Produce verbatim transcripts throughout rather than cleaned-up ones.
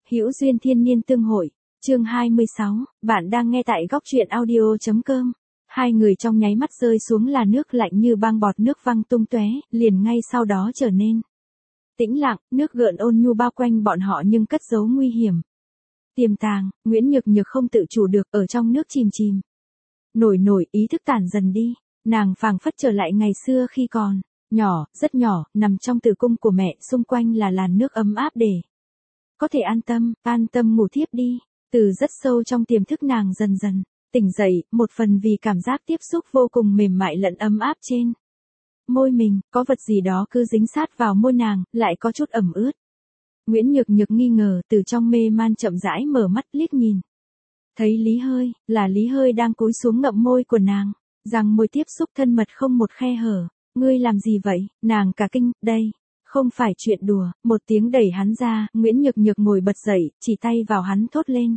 Hữu duyên thiên niên tương hội, chương hai mươi sáu, bạn đang nghe tại góc truyện audio.com. Hai người trong nháy mắt rơi xuống là nước lạnh như băng, bọt nước văng tung tóe, liền ngay sau đó trở nên tĩnh lặng, nước gợn ôn nhu bao quanh bọn họ nhưng cất giấu nguy hiểm. Tiềm tàng, Nguyễn Nhược Nhược không tự chủ được ở trong nước chìm chìm. Nổi nổi, ý thức tản dần đi, nàng phảng phất trở lại ngày xưa khi còn nhỏ, rất nhỏ, nằm trong tử cung của mẹ, xung quanh là làn nước ấm áp để có thể an tâm, an tâm ngủ thiếp đi. Từ rất sâu trong tiềm thức nàng dần dần tỉnh dậy, một phần vì cảm giác tiếp xúc vô cùng mềm mại lẫn ấm áp trên môi mình, có vật gì đó cứ dính sát vào môi nàng, lại có chút ẩm ướt. Nguyễn Nhược Nhược nghi ngờ, từ trong mê man chậm rãi mở mắt liếc nhìn. Thấy Lý Hơi, là Lý Hơi đang cúi xuống ngậm môi của nàng, rằng môi tiếp xúc thân mật không một khe hở. Ngươi làm gì vậy? Nàng cả kinh, đây không phải chuyện đùa. Một tiếng đẩy hắn ra, Nguyễn Nhược Nhược ngồi bật dậy, chỉ tay vào hắn thốt lên.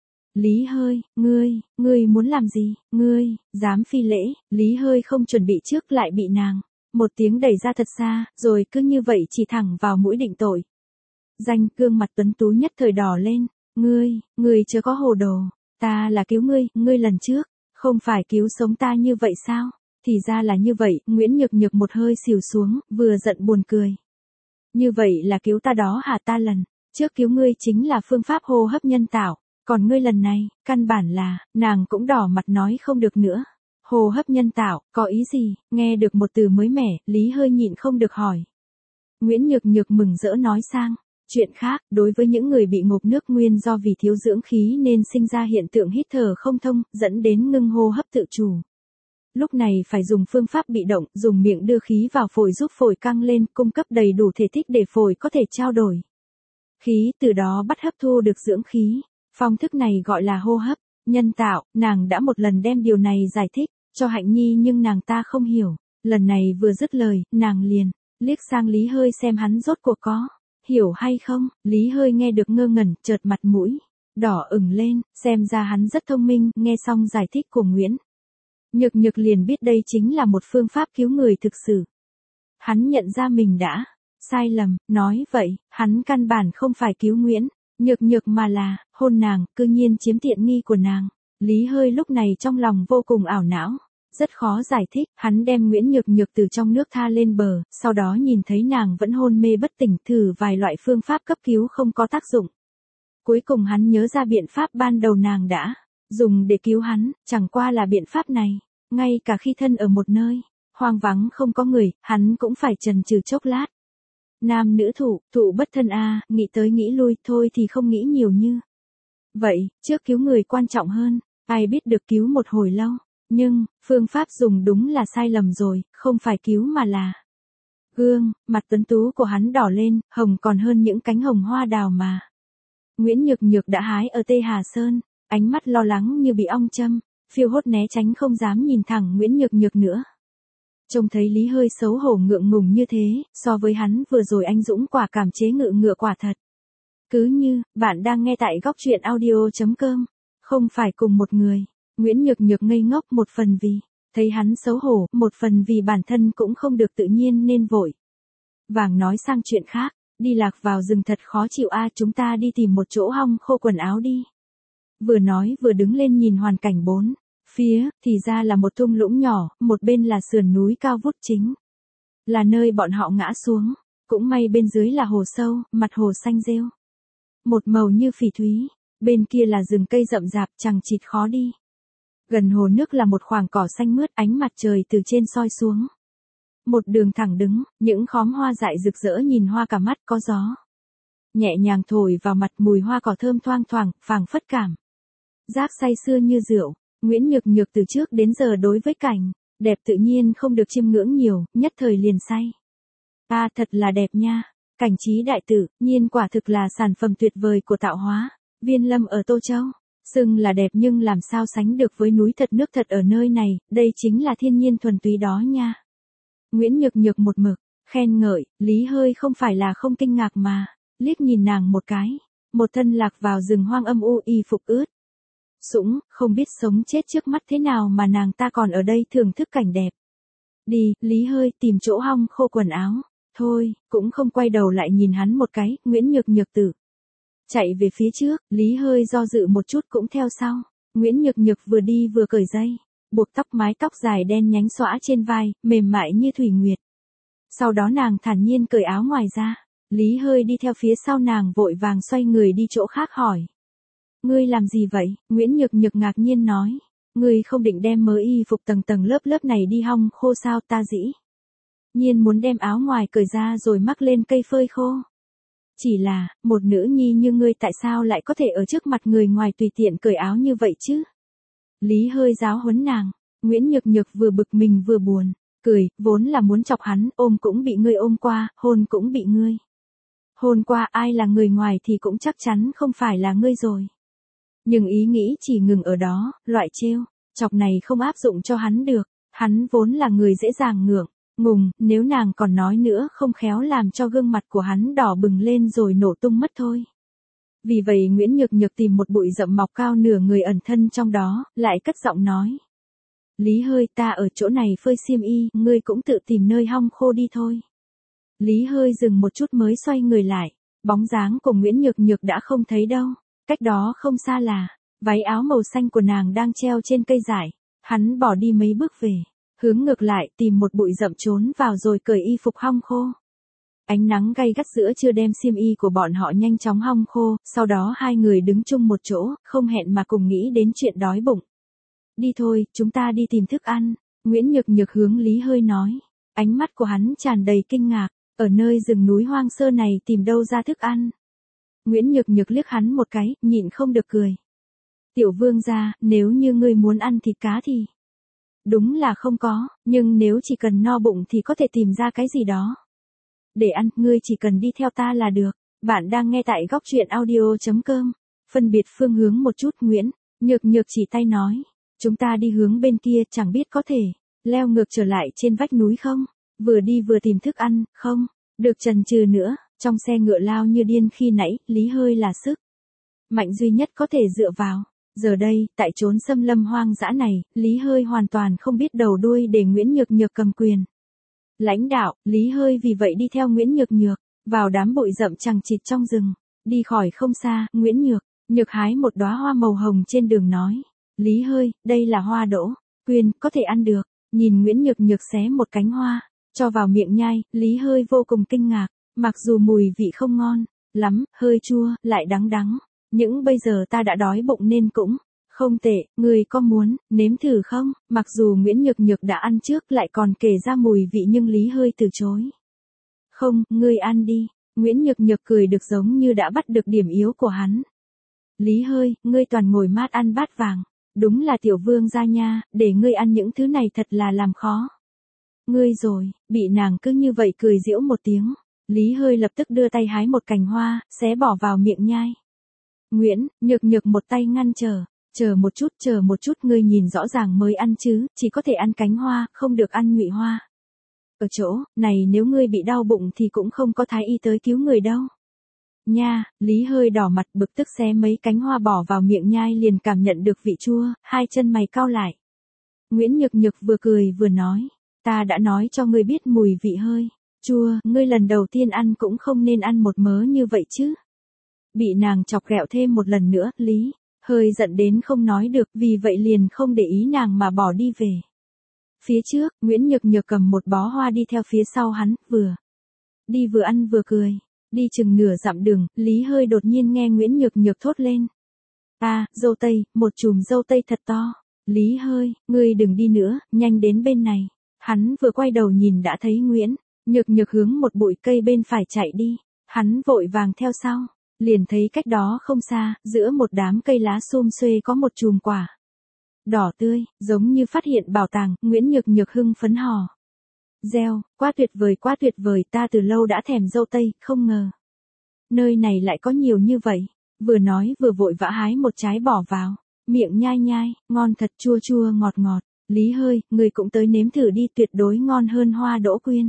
Lý Hơi, ngươi, ngươi muốn làm gì? Ngươi, dám phi lễ? Lý Hơi không chuẩn bị trước lại bị nàng một tiếng đẩy ra thật xa, rồi cứ như vậy chỉ thẳng vào mũi định tội. Danh, gương mặt tuấn tú nhất thời đỏ lên. Ngươi, ngươi chớ có hồ đồ, ta là cứu ngươi, ngươi lần trước không phải cứu sống ta như vậy sao? Thì ra là như vậy. Nguyễn Nhược Nhược một hơi xỉu xuống, vừa giận buồn cười. Như vậy là cứu ta đó hả? Ta lần trước cứu ngươi chính là phương pháp hô hấp nhân tạo, còn ngươi lần này, căn bản là, nàng cũng đỏ mặt nói không được nữa. Hô hấp nhân tạo, có ý gì? Nghe được một từ mới mẻ, Lý Hơi nhịn không được hỏi. Nguyễn Nhược Nhược mừng rỡ nói sang chuyện khác. Đối với những người bị ngộp nước nguyên do vì thiếu dưỡng khí nên sinh ra hiện tượng hít thở không thông, dẫn đến ngưng hô hấp tự chủ. Lúc này phải dùng phương pháp bị động, dùng miệng đưa khí vào phổi giúp phổi căng lên, cung cấp đầy đủ thể tích để phổi có thể trao đổi khí, từ đó bắt hấp thu được dưỡng khí. Phong thức này gọi là hô hấp nhân tạo. Nàng đã một lần đem điều này giải thích cho Hạnh Nhi nhưng nàng ta không hiểu. Lần này vừa dứt lời, nàng liền liếc sang Lý Hơi xem hắn rốt cuộc có hiểu hay không. Lý Hơi nghe được ngơ ngẩn, chợt mặt mũi đỏ ửng lên, xem ra hắn rất thông minh. Nghe xong giải thích của Nguyễn Nhược Nhược liền biết đây chính là một phương pháp cứu người thực sự. Hắn nhận ra mình đã sai lầm, nói vậy, hắn căn bản không phải cứu Nguyễn Nhược Nhược mà là hôn nàng, cư nhiên chiếm tiện nghi của nàng. Lý Hơi lúc này trong lòng vô cùng ảo não, rất khó giải thích. Hắn đem Nguyễn Nhược Nhược từ trong nước tha lên bờ, sau đó nhìn thấy nàng vẫn hôn mê bất tỉnh, thử vài loại phương pháp cấp cứu không có tác dụng. Cuối cùng hắn nhớ ra biện pháp ban đầu nàng đã dùng để cứu hắn, chẳng qua là biện pháp này, ngay cả khi thân ở một nơi hoang vắng không có người, hắn cũng phải chần chừ chốc lát. Nam nữ thụ, thụ bất thân a, nghĩ tới nghĩ lui, thôi thì không nghĩ nhiều như vậy, trước cứu người quan trọng hơn. Ai biết được cứu một hồi lâu, nhưng phương pháp dùng đúng là sai lầm rồi, không phải cứu mà là gương mặt tuấn tú của hắn đỏ lên, hồng còn hơn những cánh hồng hoa đào mà Nguyễn Nhược Nhược đã hái ở Tây Hà Sơn. Ánh mắt lo lắng như bị ong châm, phiêu hốt né tránh không dám nhìn thẳng Nguyễn Nhược Nhược nữa. Trông thấy Lý Hơi xấu hổ ngượng ngùng như thế, so với hắn vừa rồi anh dũng quả cảm chế ngự ngựa quả thật. Cứ như, bạn đang nghe tại góc truyện audio.com, không phải cùng một người. Nguyễn Nhược Nhược ngây ngốc, một phần vì thấy hắn xấu hổ, một phần vì bản thân cũng không được tự nhiên nên vội vàng nói sang chuyện khác. Đi lạc vào rừng thật khó chịu a, chúng ta đi tìm một chỗ hong khô quần áo đi. Vừa nói vừa đứng lên nhìn hoàn cảnh bốn phía, thì ra là một thung lũng nhỏ, một bên là sườn núi cao vút chính là nơi bọn họ ngã xuống. Cũng may bên dưới là hồ sâu, mặt hồ xanh rêu, một màu như phỉ thúy. Bên kia là rừng cây rậm rạp chằng chịt khó đi. Gần hồ nước là một khoảng cỏ xanh mướt, ánh mặt trời từ trên soi xuống. Một đường thẳng đứng, những khóm hoa dại rực rỡ nhìn hoa cả mắt, có gió nhẹ nhàng thổi vào mặt, mùi hoa cỏ thơm thoang thoảng, phảng phất cảm giác say sưa như rượu. Nguyễn Nhược Nhược từ trước đến giờ đối với cảnh đẹp tự nhiên không được chiêm ngưỡng nhiều, nhất thời liền say. À, thật là đẹp nha. Cảnh trí đại tự nhiên quả thực là sản phẩm tuyệt vời của tạo hóa Viên Lâm ở Tô Châu. Xưng là đẹp nhưng làm sao sánh được với núi thật nước thật ở nơi này, đây chính là thiên nhiên thuần túy đó nha. Nguyễn Nhược Nhược một mực khen ngợi. Lý Hơi không phải là không kinh ngạc mà liếc nhìn nàng một cái. Một thân lạc vào rừng hoang âm u, y phục ướt sũng, không biết sống chết trước mắt thế nào mà nàng ta còn ở đây thưởng thức cảnh đẹp. Đi, Lý Hơi, tìm chỗ hong khô quần áo. Thôi, cũng không quay đầu lại nhìn hắn một cái. Nguyễn Nhược Nhược tự Chạy về phía trước, Lý hơi do dự một chút cũng theo sau. Nguyễn Nhược Nhược vừa đi vừa cởi dây, buộc tóc mái tóc dài đen nhánh xõa trên vai, mềm mại như thủy nguyệt. Sau đó nàng thản nhiên cởi áo ngoài ra. Lý hơi đi theo phía sau nàng vội vàng xoay người đi chỗ khác hỏi. Ngươi làm gì vậy? Nguyễn Nhược Nhược ngạc nhiên nói. Ngươi không định đem mớ y phục tầng tầng lớp lớp này đi hong khô sao? Ta dĩ nhiên muốn đem áo ngoài cởi ra rồi mắc lên cây phơi khô. Chỉ là, một nữ nhi như ngươi tại sao lại có thể ở trước mặt người ngoài tùy tiện cởi áo như vậy chứ? Lý hơi giáo huấn nàng. Nguyễn Nhược Nhược vừa bực mình vừa buồn. Cười, vốn là muốn chọc hắn, ôm cũng bị ngươi ôm qua, hôn cũng bị ngươi hôn qua, ai là người ngoài thì cũng chắc chắn không phải là ngươi rồi. Nhưng ý nghĩ chỉ ngừng ở đó, loại trêu chọc này không áp dụng cho hắn được, hắn vốn là người dễ dàng ngượng ngùng, nếu nàng còn nói nữa không khéo làm cho gương mặt của hắn đỏ bừng lên rồi nổ tung mất thôi. Vì vậy Nguyễn Nhược Nhược tìm một bụi rậm mọc cao nửa người ẩn thân trong đó, lại cất giọng nói. Lý hơi, ta ở chỗ này phơi xiêm y, ngươi cũng tự tìm nơi hong khô đi thôi. Lý hơi dừng một chút mới xoay người lại, bóng dáng của Nguyễn Nhược Nhược đã không thấy đâu, cách đó không xa là, váy áo màu xanh của nàng đang treo trên cây dải. Hắn bỏ đi mấy bước về, hướng ngược lại tìm một bụi rậm trốn vào rồi cởi y phục hong khô. Ánh nắng gay gắt giữa trưa đem xiêm y của bọn họ nhanh chóng hong khô, sau đó hai người đứng chung một chỗ, không hẹn mà cùng nghĩ đến chuyện đói bụng. Đi thôi, chúng ta đi tìm thức ăn, Nguyễn Nhược Nhược hướng Lý hơi nói. Ánh mắt của hắn tràn đầy kinh ngạc, ở nơi rừng núi hoang sơ này tìm đâu ra thức ăn. Nguyễn Nhược Nhược liếc hắn một cái, nhịn không được cười. Tiểu vương gia, nếu như ngươi muốn ăn thịt cá thì... Đúng là không có, nhưng nếu chỉ cần no bụng thì có thể tìm ra cái gì đó. Để ăn, ngươi chỉ cần đi theo ta là được. Bạn đang nghe tại góc truyện audio.com. Phân biệt phương hướng một chút Nguyễn Nhược Nhược chỉ tay nói. Chúng ta đi hướng bên kia chẳng biết có thể leo ngược trở lại trên vách núi không? Vừa đi vừa tìm thức ăn, không? Được chần chừ nữa, trong xe ngựa lao như điên khi nãy, Lý hơi là sức mạnh duy nhất có thể dựa vào. Giờ đây, tại chốn xâm lâm hoang dã này, Lý hơi hoàn toàn không biết đầu đuôi để Nguyễn Nhược Nhược cầm quyền lãnh đạo. Lý hơi vì vậy đi theo Nguyễn Nhược Nhược vào đám bụi rậm chằng chịt trong rừng. Đi khỏi không xa, Nguyễn Nhược Nhược hái một đóa hoa màu hồng trên đường nói. Lý hơi, đây là hoa đỗ quyên, có thể ăn được. Nhìn Nguyễn Nhược Nhược xé một cánh hoa cho vào miệng nhai, Lý hơi vô cùng kinh ngạc. Mặc dù mùi vị không ngon lắm, hơi chua, lại đắng đắng, nhưng bây giờ ta đã đói bụng nên cũng không tệ. Ngươi có muốn nếm thử không? Mặc dù Nguyễn Nhược Nhược đã ăn trước lại còn kể ra mùi vị nhưng Lý hơi từ chối. Không, ngươi ăn đi. Nguyễn Nhược Nhược cười được giống như đã bắt được điểm yếu của hắn. Lý hơi, ngươi toàn ngồi mát ăn bát vàng. Đúng là tiểu vương gia nha, để ngươi ăn những thứ này thật là làm khó ngươi rồi. Bị nàng cứ như vậy cười giễu một tiếng, Lý hơi lập tức đưa tay hái một cành hoa, xé bỏ vào miệng nhai. Nguyễn Nhược Nhược một tay ngăn trở. Chờ một chút, chờ một chút, ngươi nhìn rõ ràng mới ăn chứ, chỉ có thể ăn cánh hoa, không được ăn nhụy hoa. Ở chỗ này nếu ngươi bị đau bụng thì cũng không có thái y tới cứu người đâu. Nha, Lý hơi đỏ mặt bực tức xé mấy cánh hoa bỏ vào miệng nhai liền cảm nhận được vị chua, hai chân mày cau lại. Nguyễn Nhược Nhược vừa cười vừa nói, ta đã nói cho ngươi biết mùi vị hơi chua, ngươi lần đầu tiên ăn cũng không nên ăn một mớ như vậy chứ. Bị nàng chọc ghẹo thêm một lần nữa, Lý hơi giận đến không nói được, vì vậy liền không để ý nàng mà bỏ đi về. Phía trước, Nguyễn Nhược Nhược cầm một bó hoa đi theo phía sau hắn, vừa đi vừa ăn vừa cười. Đi chừng nửa dặm đường, Lý hơi đột nhiên nghe Nguyễn Nhược Nhược thốt lên. À, dâu tây, một chùm dâu tây thật to. Lý hơi, ngươi đừng đi nữa, nhanh đến bên này. Hắn vừa quay đầu nhìn đã thấy Nguyễn Nhược Nhược hướng một bụi cây bên phải chạy đi. Hắn vội vàng theo sau, liền thấy cách đó không xa, giữa một đám cây lá xum xuê có một chùm quả đỏ tươi, giống như phát hiện bảo tàng. Nguyễn Nhược Nhược hưng phấn hò reo, quá tuyệt vời, quá tuyệt vời, ta từ lâu đã thèm dâu tây, không ngờ nơi này lại có nhiều như vậy. Vừa nói vừa vội vã hái một trái bỏ vào miệng nhai nhai, ngon thật, chua chua ngọt ngọt. Lý hơi, người cũng tới nếm thử đi, tuyệt đối ngon hơn hoa đỗ quyên.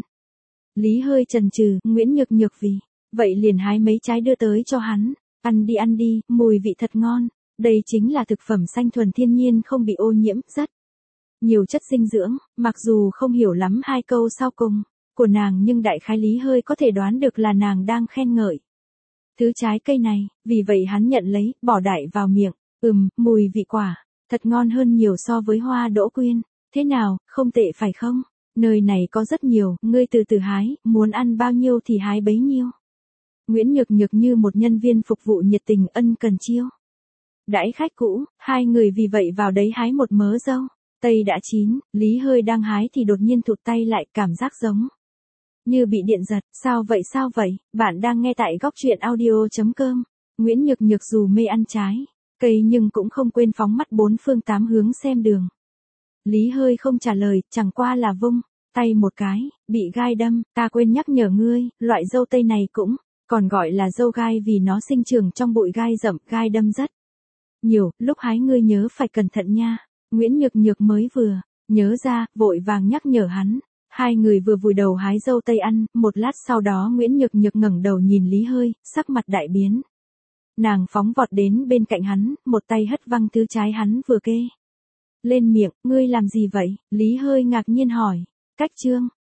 Lý hơi chần chừ, Nguyễn Nhược Nhược vì vậy liền hái mấy trái đưa tới cho hắn. Ăn đi ăn đi, mùi vị thật ngon. Đây chính là thực phẩm xanh thuần thiên nhiên không bị ô nhiễm, rất nhiều chất dinh dưỡng. Mặc dù không hiểu lắm hai câu sau cùng của nàng nhưng đại khái Lý hơi có thể đoán được là nàng đang khen ngợi thứ trái cây này, vì vậy hắn nhận lấy, bỏ đại vào miệng, ừm, mùi vị quả, thật ngon hơn nhiều so với hoa đỗ quyên, thế nào, không tệ phải không? Nơi này có rất nhiều, ngươi từ từ hái, muốn ăn bao nhiêu thì hái bấy nhiêu. Nguyễn Nhược Nhược như một nhân viên phục vụ nhiệt tình ân cần chiêu đãi khách cũ, hai người vì vậy vào đấy hái một mớ dâu. Tây đã chín, Lý Hơi đang hái thì đột nhiên thụt tay lại, cảm giác giống như bị điện giật. Sao vậy sao vậy? Bạn đang nghe tại góc truyện audio.com. Nguyễn Nhược Nhược dù mê ăn trái cây nhưng cũng không quên phóng mắt bốn phương tám hướng xem đường. Lý Hơi không trả lời, chẳng qua là vung tay một cái, bị gai đâm. Ta quên nhắc nhở ngươi, loại dâu tây này cũng còn gọi là dâu gai vì nó sinh trưởng trong bụi gai rậm, gai đâm rất nhiều, lúc hái ngươi nhớ phải cẩn thận nha. Nguyễn Nhược Nhược mới vừa nhớ ra, vội vàng nhắc nhở hắn. Hai người vừa vùi đầu hái dâu tây ăn, một lát sau đó Nguyễn Nhược Nhược ngẩng đầu nhìn Lý Hơi, sắc mặt đại biến. Nàng phóng vọt đến bên cạnh hắn, một tay hất văng thứ trái hắn vừa kê lên miệng. Ngươi làm gì vậy? Lý Hơi ngạc nhiên hỏi. Cách chương.